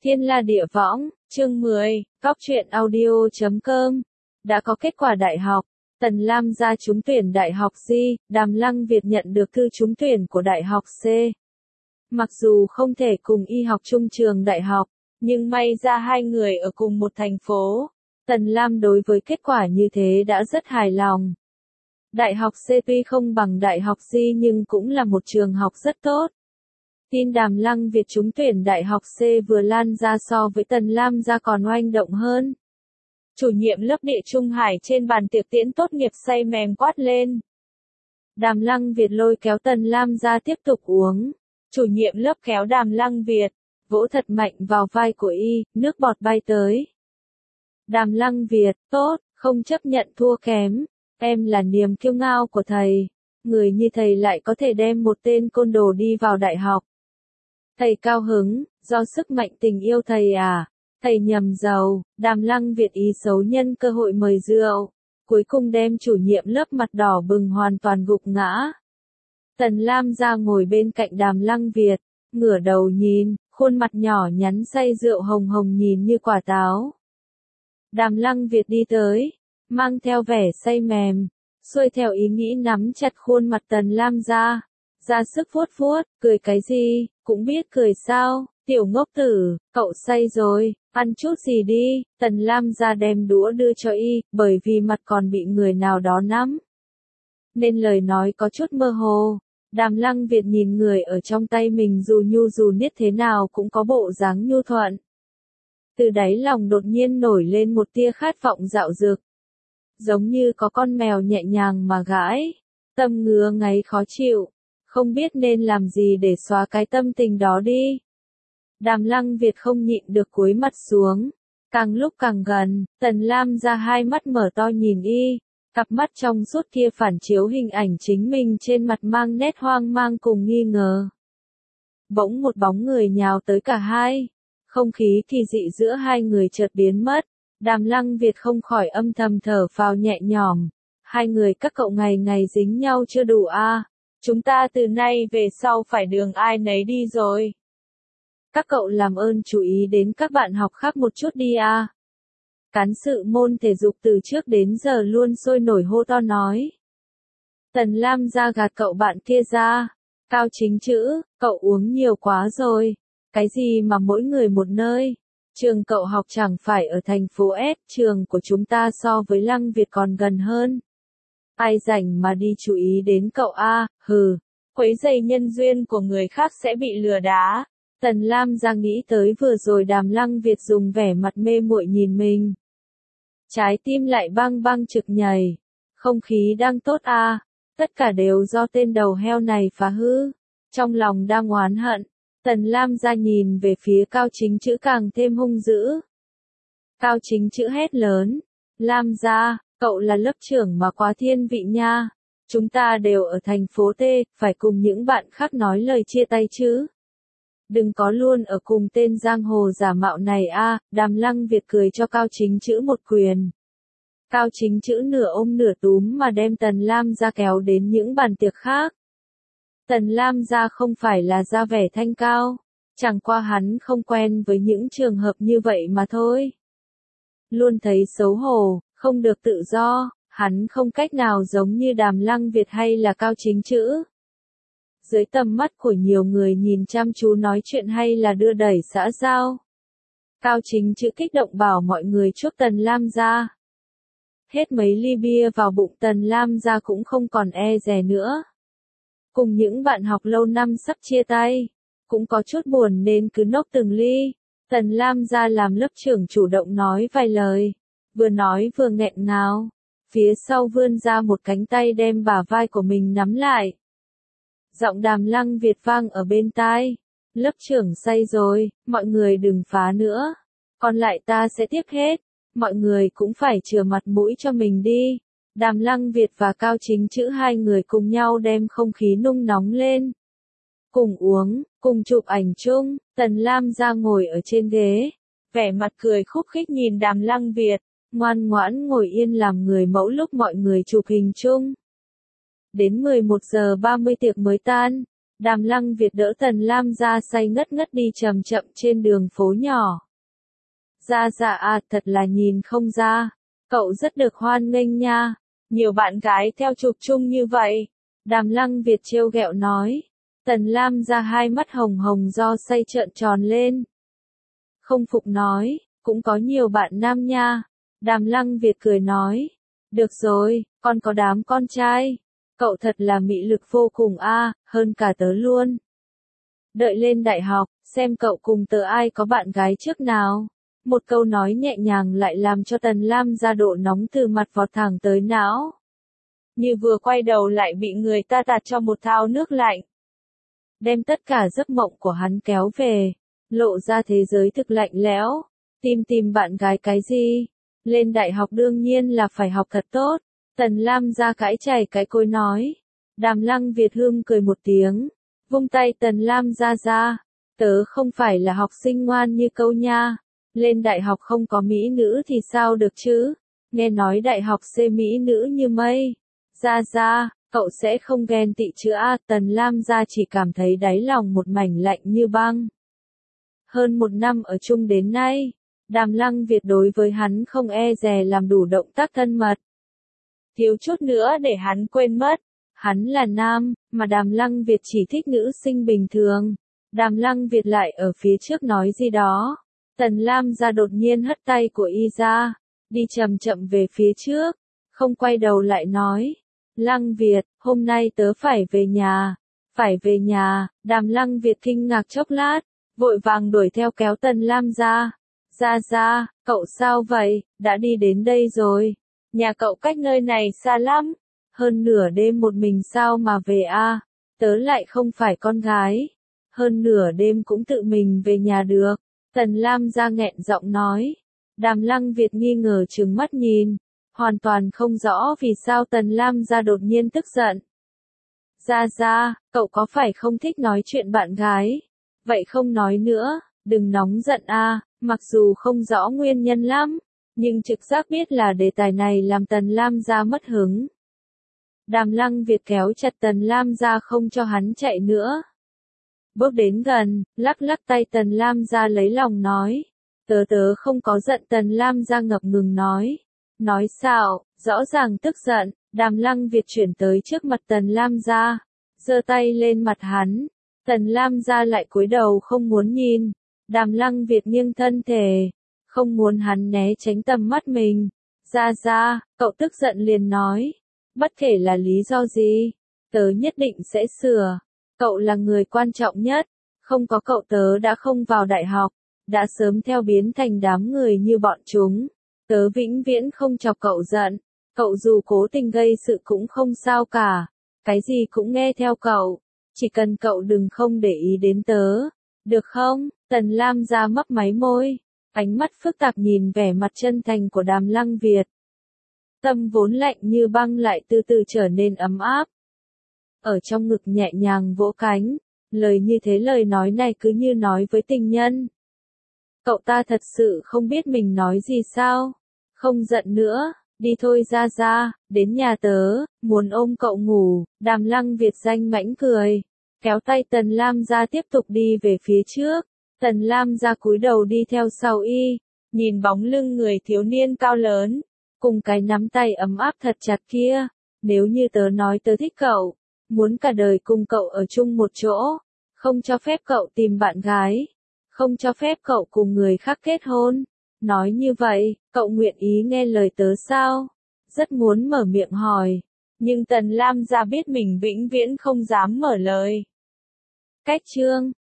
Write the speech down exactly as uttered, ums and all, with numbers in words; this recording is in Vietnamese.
Thiên La Địa Võng, chương mười, Cóc truyện audio chấm com. Đã có kết quả đại học, Tần Lam gia trúng tuyển Đại học G, Đàm Lăng Việt nhận được thư trúng tuyển của Đại học C. Mặc dù không thể cùng y học chung trường đại học, nhưng may ra hai người ở cùng một thành phố. Tần Lam đối với kết quả như thế đã rất hài lòng. Đại học C tuy không bằng Đại học G nhưng cũng là một trường học rất tốt. Tin Đàm Lăng Việt trúng tuyển Đại học C vừa lan ra so với Tần Lam gia còn oanh động hơn. Chủ nhiệm lớp Địa Trung Hải trên bàn tiệc tiễn tốt nghiệp say mềm quát lên. Đàm Lăng Việt lôi kéo Tần Lam gia tiếp tục uống. Chủ nhiệm lớp kéo Đàm Lăng Việt, vỗ thật mạnh vào vai của y, nước bọt bay tới. Đàm Lăng Việt, tốt, không chấp nhận thua kém. Em là niềm kiêu ngao của thầy. Người như thầy lại có thể đem một tên côn đồ đi vào đại học. Thầy cao hứng, do sức mạnh tình yêu thầy à. Thầy nhầm giàu, Đàm Lăng Việt ý xấu nhân cơ hội mời rượu. Cuối cùng đem chủ nhiệm lớp mặt đỏ bừng hoàn toàn gục ngã. Tần Lam gia ngồi bên cạnh Đàm Lăng Việt, ngửa đầu nhìn, khuôn mặt nhỏ nhắn say rượu hồng hồng nhìn như quả táo. Đàm Lăng Việt đi tới, mang theo vẻ say mềm, xuôi theo ý nghĩ nắm chặt khuôn mặt Tần Lam gia, ra sức vuốt vuốt, cười cái gì, cũng biết cười sao, tiểu ngốc tử, cậu say rồi, ăn chút gì đi. Tần Lam gia đem đũa đưa cho y, bởi vì mặt còn bị người nào đó nắm, nên lời nói có chút mơ hồ. Đàm Lăng Việt nhìn người ở trong tay mình dù nhu dù niết thế nào cũng có bộ dáng nhu thuận. Từ đáy lòng đột nhiên nổi lên một tia khát vọng dạo dực. Giống như có con mèo nhẹ nhàng mà gãi, tâm ngứa ngáy khó chịu, không biết nên làm gì để xóa cái tâm tình đó đi. Đàm Lăng Việt không nhịn được cúi mặt xuống, càng lúc càng gần, Tần Lam ra hai mắt mở to nhìn y, cặp mắt trong suốt kia phản chiếu hình ảnh chính mình trên mặt mang nét hoang mang cùng nghi ngờ. Bỗng một bóng người nhào tới cả hai, không khí kỳ dị giữa hai người chợt biến mất. Đàm Lăng Việt không khỏi âm thầm thở phào nhẹ nhõm. Hai người các cậu ngày ngày dính nhau chưa đủ à? Chúng ta từ nay về sau phải đường ai nấy đi rồi. Các cậu làm ơn chú ý đến các bạn học khác một chút đi à? Cán sự môn thể dục từ trước đến giờ luôn sôi nổi hô to nói. Tần Lam ra gạt cậu bạn kia ra. Cao Chính chữ, cậu uống nhiều quá rồi. Cái gì mà mỗi người một nơi? Trường cậu học chẳng phải ở thành phố S, trường của chúng ta so với Lăng Việt còn gần hơn. Ai rảnh mà đi chú ý đến cậu a, hừ, quấy rầy nhân duyên của người khác sẽ bị lừa đá. Tần Lam ra nghĩ tới vừa rồi Đàm Lăng Việt dùng vẻ mặt mê muội nhìn mình. Trái tim lại bang bang trực nhảy. Không khí đang tốt a, tất cả đều do tên đầu heo này phá hư. Trong lòng đang oán hận. Tần Lam ra nhìn về phía Cao Chính chữ càng thêm hung dữ. Cao Chính chữ hét lớn. Lam gia, cậu là lớp trưởng mà quá thiên vị nha. Chúng ta đều ở thành phố T, phải cùng những bạn khác nói lời chia tay chứ. Đừng có luôn ở cùng tên giang hồ giả mạo này a. Đàm Lăng Việt cười cho Cao Chính chữ một quyền. Cao Chính chữ nửa ôm nửa túm mà đem Tần Lam ra kéo đến những bàn tiệc khác. Tần Lam gia không phải là ra vẻ thanh cao, chẳng qua hắn không quen với những trường hợp như vậy mà thôi. Luôn thấy xấu hổ, không được tự do, hắn không cách nào giống như Đàm Lăng Việt hay là Cao Chính chữ. Dưới tầm mắt của nhiều người nhìn chăm chú nói chuyện hay là đưa đẩy xã giao. Cao Chính chữ kích động bảo mọi người chúc Tần Lam gia. Hết mấy ly bia vào bụng Tần Lam gia cũng không còn e dè nữa. Cùng những bạn học lâu năm sắp chia tay, cũng có chút buồn nên cứ nốc từng ly. Tần Lam ra làm lớp trưởng chủ động nói vài lời, vừa nói vừa nghẹn ngào, phía sau vươn ra một cánh tay đem bả vai của mình nắm lại. Giọng Đàm Lăng Việt vang ở bên tai, lớp trưởng say rồi, mọi người đừng phá nữa, còn lại ta sẽ tiếp hết, mọi người cũng phải chừa mặt mũi cho mình đi. Đàm Lăng Việt và Cao Chính chữ hai người cùng nhau đem không khí nung nóng lên. Cùng uống, cùng chụp ảnh chung, Tần Lam ra ngồi ở trên ghế, vẻ mặt cười khúc khích nhìn Đàm Lăng Việt, ngoan ngoãn ngồi yên làm người mẫu lúc mọi người chụp hình chung. Đến mười một giờ ba mươi tiệc mới tan, Đàm Lăng Việt đỡ Tần Lam Gia say ngất ngất đi chậm chậm trên đường phố nhỏ. Gia Gia à, thật là nhìn không ra, cậu rất được hoan nghênh nha, nhiều bạn gái theo chụp chung như vậy. Đàm Lăng Việt trêu ghẹo nói. Tần Lam Gia hai mắt hồng hồng do say trợn tròn lên. Không phục nói, cũng có nhiều bạn nam nha. Đàm Lăng Việt cười nói. Được rồi, con có đám con trai. Cậu thật là mị lực vô cùng a, à, hơn cả tớ luôn. Đợi lên đại học, xem cậu cùng tớ ai có bạn gái trước nào. Một câu nói nhẹ nhàng lại làm cho Tần Lam Gia độ nóng từ mặt vọt thẳng tới não. Như vừa quay đầu lại bị người ta tạt cho một thao nước lạnh. Đem tất cả giấc mộng của hắn kéo về, lộ ra thế giới thực lạnh lẽo. Tìm tìm bạn gái cái gì? Lên đại học đương nhiên là phải học thật tốt. Tần Lam Gia cãi chảy cái cối nói. Đàm Lăng Việt Hương cười một tiếng, vung tay Tần Lam Gia ra. Tớ không phải là học sinh ngoan như câu nha. Lên đại học không có mỹ nữ thì sao được chứ? Nghe nói đại học xê mỹ nữ như mây. Gia Gia, cậu sẽ không ghen tị chứ a? Tần Lam Gia chỉ cảm thấy đáy lòng một mảnh lạnh như băng. Hơn một năm ở chung đến nay, Đàm Lăng Việt đối với hắn không e dè làm đủ động tác thân mật. Thiếu chút nữa để hắn quên mất. Hắn là nam, mà Đàm Lăng Việt chỉ thích nữ sinh bình thường. Đàm Lăng Việt lại ở phía trước nói gì đó. Tần Lam Gia đột nhiên hất tay của y ra, đi chậm chậm về phía trước, không quay đầu lại nói. Lăng Việt, hôm nay tớ phải về nhà. Phải về nhà. Đàm Lăng Việt kinh ngạc chốc lát, vội vàng đuổi theo kéo Tần Lam Gia. Gia Gia, cậu sao vậy, đã đi đến đây rồi. Nhà cậu cách nơi này xa lắm. Hơn nửa đêm một mình sao mà về a? Tớ lại không phải con gái. Hơn nửa đêm cũng tự mình về nhà được. Tần Lam Gia nghẹn giọng nói. Đàm Lăng Việt nghi ngờ trừng mắt nhìn, hoàn toàn không rõ vì sao Tần Lam Gia đột nhiên tức giận. Gia Gia, cậu có phải không thích nói chuyện bạn gái? Vậy không nói nữa, đừng nóng giận a. Mặc dù không rõ nguyên nhân lắm, nhưng trực giác biết là đề tài này làm Tần Lam Gia mất hứng. Đàm Lăng Việt kéo chặt Tần Lam Gia không cho hắn chạy nữa. Bước đến gần, lắc lắc tay Tần Lam Gia lấy lòng nói. Tớ tớ không có giận. Tần Lam Gia ngập ngừng nói. Nói sao, rõ ràng tức giận. Đàm Lăng Việt chuyển tới trước mặt Tần Lam Gia, giơ tay lên mặt hắn. Tần Lam Gia lại cúi đầu không muốn nhìn. Đàm Lăng Việt nghiêng thân thể, không muốn hắn né tránh tầm mắt mình. Gia Gia, cậu tức giận liền nói. Bất kể là lý do gì, tớ nhất định sẽ sửa. Cậu là người quan trọng nhất, không có cậu tớ đã không vào đại học, đã sớm theo biến thành đám người như bọn chúng. Tớ vĩnh viễn không chọc cậu giận, cậu dù cố tình gây sự cũng không sao cả, cái gì cũng nghe theo cậu, chỉ cần cậu đừng không để ý đến tớ, được không? Tần Lam Gia mấp máy môi, ánh mắt phức tạp nhìn vẻ mặt chân thành của Đàm Lăng Việt. Tâm vốn lạnh như băng lại từ từ trở nên ấm áp. Ở trong ngực nhẹ nhàng vỗ cánh, lời như thế lời nói này cứ như nói với tình nhân. Cậu ta thật sự không biết mình nói gì sao? Không giận nữa, đi thôi Gia Gia, đến nhà tớ, muốn ôm cậu ngủ. Đàm Lăng Việt danh mãnh cười, kéo tay Tần Lam Gia tiếp tục đi về phía trước. Tần Lam Gia cúi đầu đi theo sau y, nhìn bóng lưng người thiếu niên cao lớn, cùng cái nắm tay ấm áp thật chặt kia. Nếu như tớ nói tớ thích cậu, muốn cả đời cùng cậu ở chung một chỗ, không cho phép cậu tìm bạn gái, không cho phép cậu cùng người khác kết hôn. Nói như vậy, cậu nguyện ý nghe lời tớ sao? Rất muốn mở miệng hỏi, nhưng Tần Lam Gia biết mình vĩnh viễn không dám mở lời. Cách chương